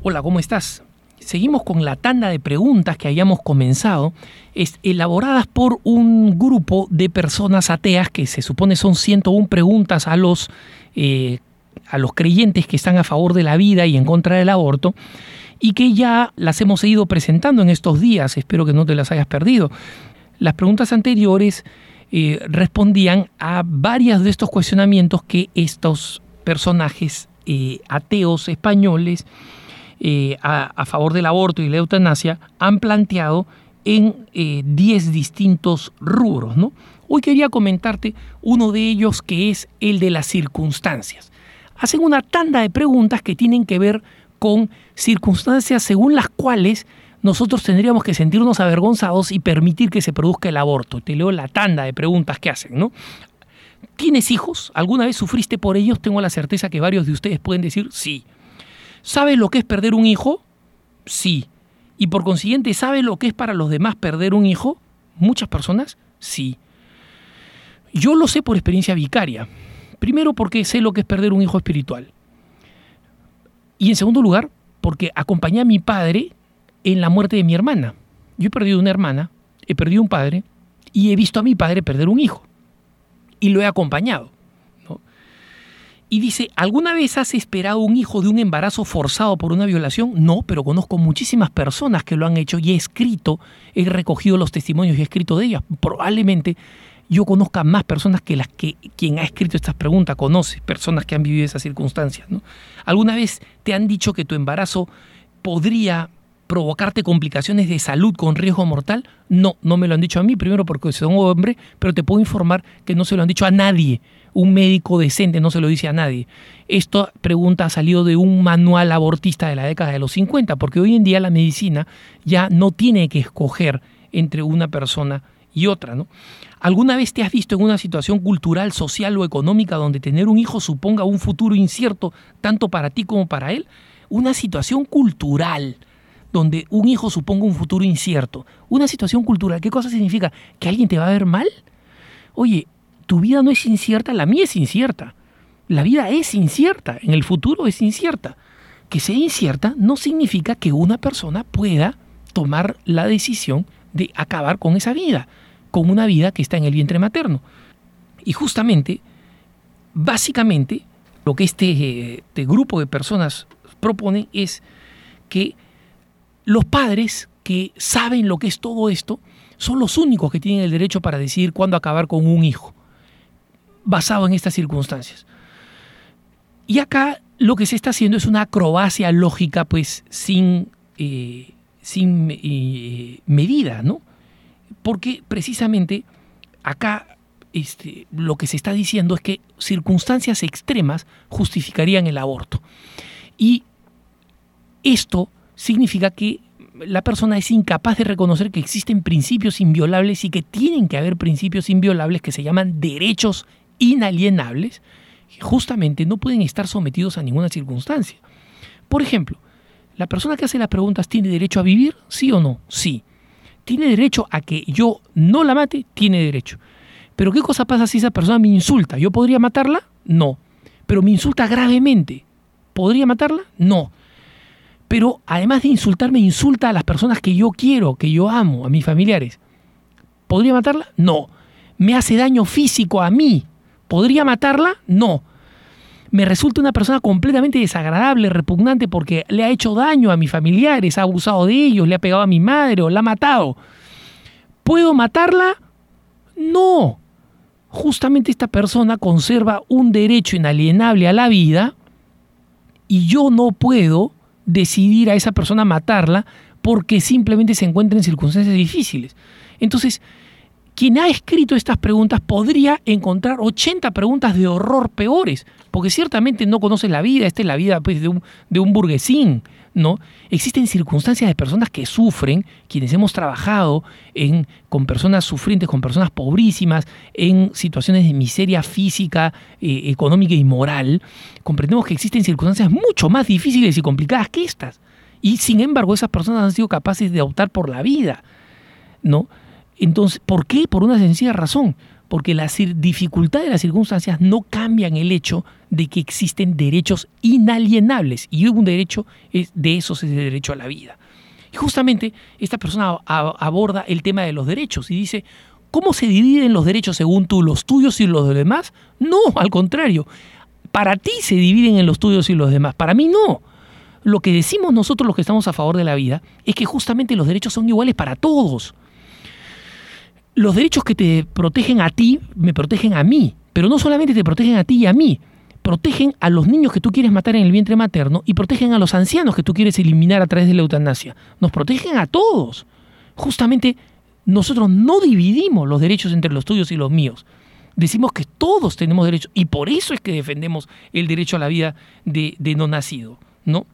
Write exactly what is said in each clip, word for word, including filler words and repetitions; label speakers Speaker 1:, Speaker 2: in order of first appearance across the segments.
Speaker 1: Hola, ¿cómo estás? Seguimos con la tanda de preguntas que habíamos comenzado, es, elaboradas por un grupo de personas ateas que se supone son ciento una preguntas a los, eh, a los creyentes que están a favor de la vida y en contra del aborto, y que ya las hemos ido presentando en estos días, espero que no te las hayas perdido. Las preguntas anteriores eh, respondían a varios de estos cuestionamientos que estos personajes eh, ateos españoles Eh, a, a favor del aborto y la eutanasia han planteado en diez eh, distintos rubros, ¿no? Hoy quería comentarte uno de ellos, que es el de las circunstancias. Hacen una tanda de preguntas que tienen que ver con circunstancias según las cuales nosotros tendríamos que sentirnos avergonzados y permitir que se produzca el aborto. Te leo la tanda de preguntas que hacen, ¿no? ¿Tienes hijos? ¿Alguna vez sufriste por ellos? Tengo la certeza que varios de ustedes pueden decir sí. ¿Sabes lo que es perder un hijo? Sí. Y por consiguiente, ¿sabes lo que es para los demás perder un hijo? Muchas personas, sí. Yo lo sé por experiencia vicaria. Primero, porque sé lo que es perder un hijo espiritual. Y en segundo lugar, porque acompañé a mi padre en la muerte de mi hermana. Yo he perdido una hermana, he perdido un padre y he visto a mi padre perder un hijo. Y lo he acompañado. Y dice, ¿alguna vez has esperado un hijo de un embarazo forzado por una violación? No, pero conozco muchísimas personas que lo han hecho y he escrito, he recogido los testimonios y he escrito de ellas. Probablemente yo conozca más personas que las que quien ha escrito estas preguntas conoce, personas que han vivido esas circunstancias, ¿no? ¿Alguna vez te han dicho que tu embarazo podría provocarte complicaciones de salud con riesgo mortal? No, no me lo han dicho a mí, primero porque soy un hombre, pero te puedo informar que no se lo han dicho a nadie. Un médico decente no se lo dice a nadie. Esta pregunta ha salido de un manual abortista de la década de los cincuenta, porque hoy en día la medicina ya no tiene que escoger entre una persona y otra, ¿no? ¿Alguna vez te has visto en una situación cultural, social o económica donde tener un hijo suponga un futuro incierto tanto para ti como para él? Una situación cultural donde un hijo suponga un futuro incierto. Una situación cultural, ¿qué cosa significa? ¿Que alguien te va a ver mal? Oye, tu vida no es incierta, la mía es incierta. La vida es incierta, en el futuro es incierta. Que sea incierta no significa que una persona pueda tomar la decisión de acabar con esa vida, con una vida que está en el vientre materno. Y justamente, básicamente, lo que este, este grupo de personas propone es que los padres que saben lo que es todo esto son los únicos que tienen el derecho para decidir cuándo acabar con un hijo, basado en estas circunstancias. Y acá lo que se está haciendo es una acrobacia lógica, pues sin, eh, sin eh, medida, ¿no? Porque precisamente acá este, lo que se está diciendo es que circunstancias extremas justificarían el aborto. Y esto significa que la persona es incapaz de reconocer que existen principios inviolables y que tienen que haber principios inviolables que se llaman derechos inalienables, que justamente no pueden estar sometidos a ninguna circunstancia. Por ejemplo, la persona que hace las preguntas, ¿tiene derecho a vivir? ¿Sí o no? Sí. ¿Tiene derecho a que yo no la mate? Tiene derecho. Pero ¿qué cosa pasa si esa persona me insulta? ¿Yo podría matarla? No. Pero me insulta gravemente. ¿Podría matarla? No. Pero además de insultarme, insulta a las personas que yo quiero, que yo amo, a mis familiares. ¿Podría matarla? No. ¿Me hace daño físico a mí? ¿Podría matarla? No. ¿Me resulta una persona completamente desagradable, repugnante porque le ha hecho daño a mis familiares, ha abusado de ellos, le ha pegado a mi madre o la ha matado? ¿Puedo matarla? No. Justamente esta persona conserva un derecho inalienable a la vida y yo no puedo decidir a esa persona matarla porque simplemente se encuentra en circunstancias difíciles. Entonces, quien ha escrito estas preguntas podría encontrar ochenta preguntas de horror peores, porque ciertamente no conoce la vida, esta es la vida pues, de, un, de un burguesín, ¿no? Existen circunstancias de personas que sufren, quienes hemos trabajado en, con personas sufrientes, con personas pobrísimas, en situaciones de miseria física, eh, económica y moral, comprendemos que existen circunstancias mucho más difíciles y complicadas que estas. Y sin embargo, esas personas han sido capaces de optar por la vida, ¿no? Entonces, ¿por qué? Por una sencilla razón. Porque la dificultad de las circunstancias no cambian el hecho de que existen derechos inalienables. Y un derecho es, de esos es el derecho a la vida. Y justamente esta persona aborda el tema de los derechos y dice, ¿cómo se dividen los derechos según tú, los tuyos y los demás? No, al contrario. Para ti se dividen en los tuyos y los demás. Para mí no. Lo que decimos nosotros los que estamos a favor de la vida es que justamente los derechos son iguales para todos. Los derechos que te protegen a ti, me protegen a mí, pero no solamente te protegen a ti y a mí, protegen a los niños que tú quieres matar en el vientre materno y protegen a los ancianos que tú quieres eliminar a través de la eutanasia. Nos protegen a todos. Justamente nosotros no dividimos los derechos entre los tuyos y los míos. Decimos que todos tenemos derechos y por eso es que defendemos el derecho a la vida de, de no nacido, ¿no?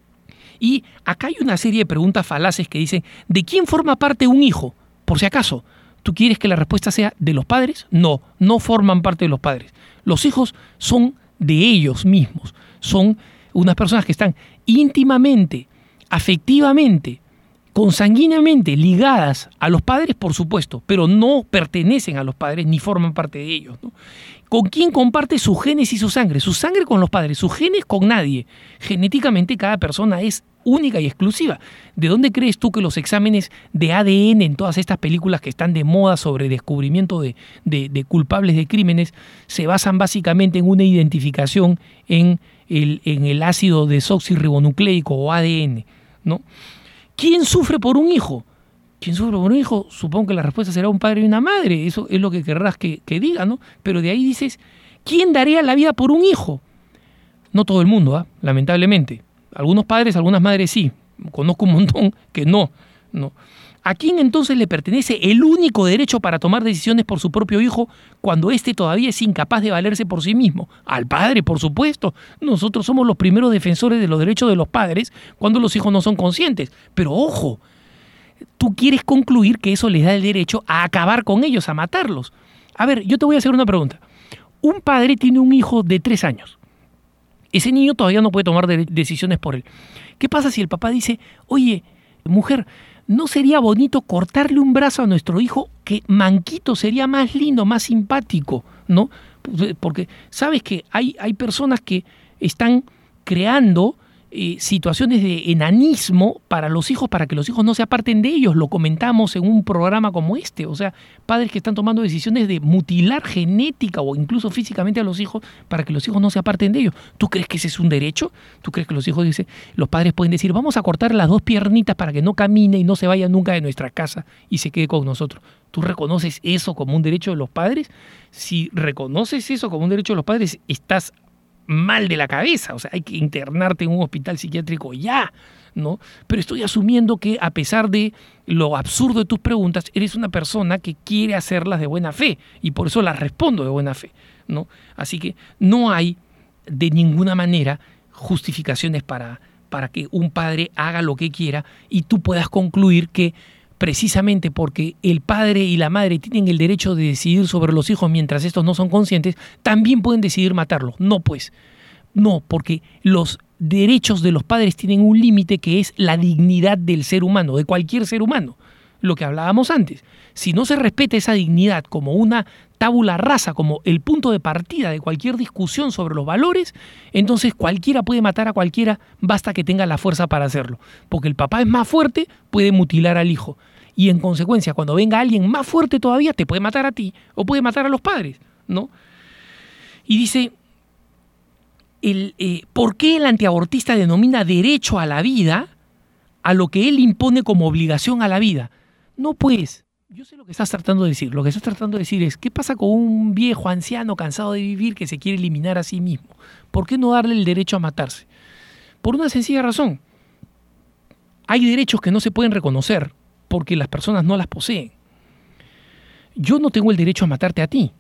Speaker 1: Y acá hay una serie de preguntas falaces que dicen, ¿de quién forma parte un hijo? Por si acaso, ¿tú quieres que la respuesta sea de los padres? No, no forman parte de los padres. Los hijos son de ellos mismos. Son unas personas que están íntimamente, afectivamente, consanguíneamente ligadas a los padres, por supuesto, pero no pertenecen a los padres ni forman parte de ellos, ¿no? ¿Con quién comparte sus genes y su sangre? Su sangre con los padres, sus genes con nadie. Genéticamente cada persona es única y exclusiva. ¿De dónde crees tú que los exámenes de A D N en todas estas películas que están de moda sobre descubrimiento de, de, de culpables de crímenes se basan básicamente en una identificación en el, en el ácido desoxirribonucleico o A D N, ¿no? ¿Quién sufre por un hijo? ¿Quién sufre por un hijo? Supongo que la respuesta será un padre y una madre. Eso es lo que querrás que, que diga, ¿no? Pero de ahí dices, ¿quién daría la vida por un hijo? No todo el mundo, ¿eh? Lamentablemente. Algunos padres, algunas madres sí. Conozco un montón que no, no. ¿A quién entonces le pertenece el único derecho para tomar decisiones por su propio hijo cuando éste todavía es incapaz de valerse por sí mismo? Al padre, por supuesto. Nosotros somos los primeros defensores de los derechos de los padres cuando los hijos no son conscientes. Pero ojo, tú quieres concluir que eso les da el derecho a acabar con ellos, a matarlos. A ver, yo te voy a hacer una pregunta. Un padre tiene un hijo de tres años. Ese niño todavía no puede tomar de- decisiones por él. ¿Qué pasa si el papá dice, oye, mujer, ¿no sería bonito cortarle un brazo a nuestro hijo? Que manquito sería más lindo, más simpático, ¿no? Porque sabes que hay, hay personas que están creando eh, situaciones de enanismo para los hijos, para que los hijos no se aparten de ellos. Lo comentamos en un programa como este. O sea, padres que están tomando decisiones de mutilar genética o incluso físicamente a los hijos para que los hijos no se aparten de ellos. ¿Tú crees que ese es un derecho? ¿Tú crees que los hijos dicen, los padres pueden decir, vamos a cortar las dos piernitas para que no camine y no se vaya nunca de nuestra casa y se quede con nosotros? ¿Tú reconoces eso como un derecho de los padres? Si reconoces eso como un derecho de los padres, estás mal de la cabeza, o sea, hay que internarte en un hospital psiquiátrico ya, ¿no? Pero estoy asumiendo que a pesar de lo absurdo de tus preguntas, eres una persona que quiere hacerlas de buena fe y por eso las respondo de buena fe, ¿no? Así que no hay de ninguna manera justificaciones para, para que un padre haga lo que quiera y tú puedas concluir que precisamente porque el padre y la madre tienen el derecho de decidir sobre los hijos mientras estos no son conscientes, también pueden decidir matarlos. No, pues, no, porque los derechos de los padres tienen un límite que es la dignidad del ser humano, de cualquier ser humano. Lo que hablábamos antes. Si no se respeta esa dignidad como una tabula rasa, como el punto de partida de cualquier discusión sobre los valores, entonces cualquiera puede matar a cualquiera, basta que tenga la fuerza para hacerlo. Porque el papá es más fuerte, puede mutilar al hijo. Y en consecuencia, cuando venga alguien más fuerte todavía, te puede matar a ti o puede matar a los padres, ¿no? Y dice, el, eh, ¿por qué el antiabortista denomina derecho a la vida a lo que él impone como obligación a la vida? No, pues, yo sé lo que estás tratando de decir. Lo que estás tratando de decir es, ¿qué pasa con un viejo anciano cansado de vivir que se quiere eliminar a sí mismo? ¿Por qué no darle el derecho a matarse? Por una sencilla razón. Hay derechos que no se pueden reconocer porque las personas no las poseen. Yo no tengo el derecho a matarte a ti.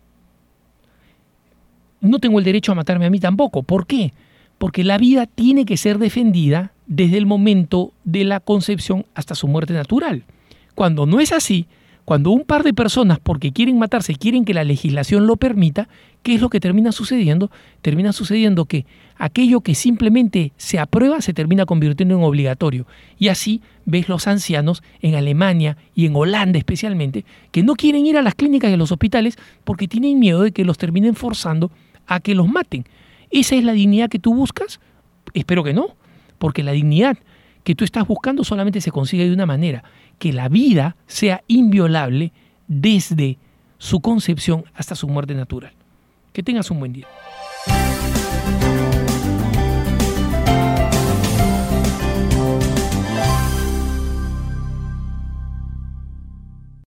Speaker 1: No tengo el derecho a matarme a mí tampoco. ¿Por qué? Porque la vida tiene que ser defendida desde el momento de la concepción hasta su muerte natural. Cuando no es así, Cuando un par de personas, porque quieren matarse, quieren que la legislación lo permita, ¿qué es lo que termina sucediendo? Termina sucediendo que aquello que simplemente se aprueba se termina convirtiendo en obligatorio. Y así ves los ancianos en Alemania y en Holanda especialmente, que no quieren ir a las clínicas y a los hospitales porque tienen miedo de que los terminen forzando a que los maten. ¿Esa es la dignidad que tú buscas? Espero que no, porque la dignidad que tú estás buscando solamente se consigue de una manera: que la vida sea inviolable desde su concepción hasta su muerte natural. Que tengas un buen día.